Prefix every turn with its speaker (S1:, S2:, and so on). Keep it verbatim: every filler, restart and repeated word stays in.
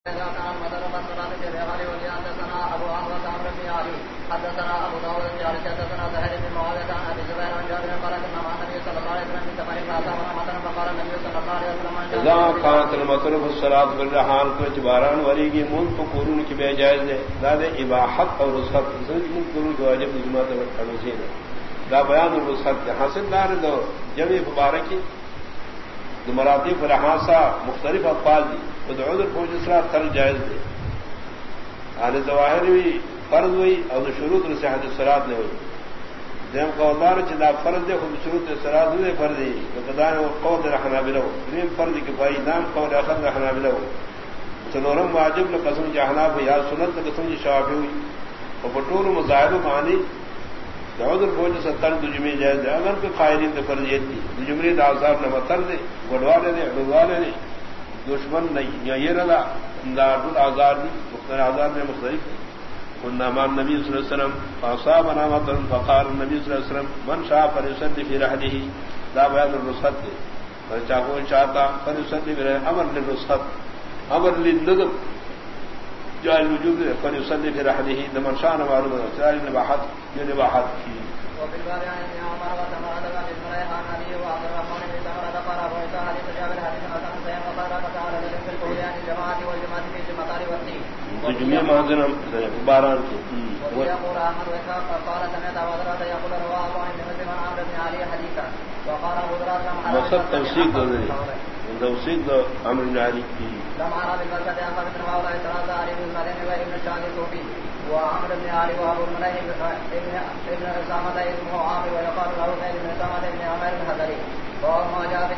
S1: حدثنا ابو عمرو عمرو بن علي حدثنا ابو داود قال حدثنا زهير بن معاويه عن ابي زبير عن جابر قال ان النبي صلى الله عليه وسلم تمر فاصاب رمضان فقال النبي صلى الله عليه وسلم
S2: اذا كانت المطر في الصلاه بالرحال کو جباران ولی کی مون تو قرون کی بے جائز ہے زاد اباحت اور رخصت من قرون کو واجب جماعت فرض ہے دا بیان الرخصت حاصل دار دو جمع مبارکی دو مراتب رحاسا مختلف اقوال دی عذر فوج اسرا تر جائز دے آنے ظواہر بھی فرض ہوئی اور شروط صحت الصلاۃ نے ہوئی دیم قولدار چدا فرض دے خود شروط الصلاۃ ہوئے فرض ہی قدان قول رحنا بلو دیم فرض کفائی نام قول اخر رحنا بلو سنورم واجب لقسم جہنا یا سنت قسم شافعی ہوئی اور بطور مظاہر معنی عذر فوج ستر دجمی جائز دے اگر کوئی قائلین دے فرضیت تھی دجمری دازار نہ متر دے گڑوالے دے اڑوالے دے دشمن نہیں یہ رضا اندار الازار مختلف آزار میں مختلف نامان نبی صلی اللہ علیہ وسلم فاصاب نامت فقال النبی صلی اللہ علیہ وسلم من شاء فليصلي في رحله لا بیان الرخصت پر چاہو چاہتا فليصلي في امر للرخصت امر للندب جاء الوجوب فليصلي في رحله من شاء معلوم چاہے نباحت یہ نباحت کی
S1: وفي الباب عن ابن عمر وتمرد بن سليمان علي وعبد الرحمن بن تمرد قال ابو عيسى حديث جابر حديث حسن سيد وقال فتعالى في القرآن الجماعة والجماعة في المطار والطين
S2: جميع معذنا باران کی
S1: ويقول احمد واسحاق قال سمعت ابو دراد يقول رواه عن مسلم عن عمرو بن علي حديثا وقال ابو دراد
S2: مقصد توثيق توثيق عمرو بن علي
S1: لم ارى بالبلد ان قد رواه لا يتراجع علي بن مدين وابن الشام الصوفي وعمرو بن علي وابو المليح ابن ابن اسامه ابن عامر ويقال له سيد بن اسامه ابن عامر الحضري وما جاء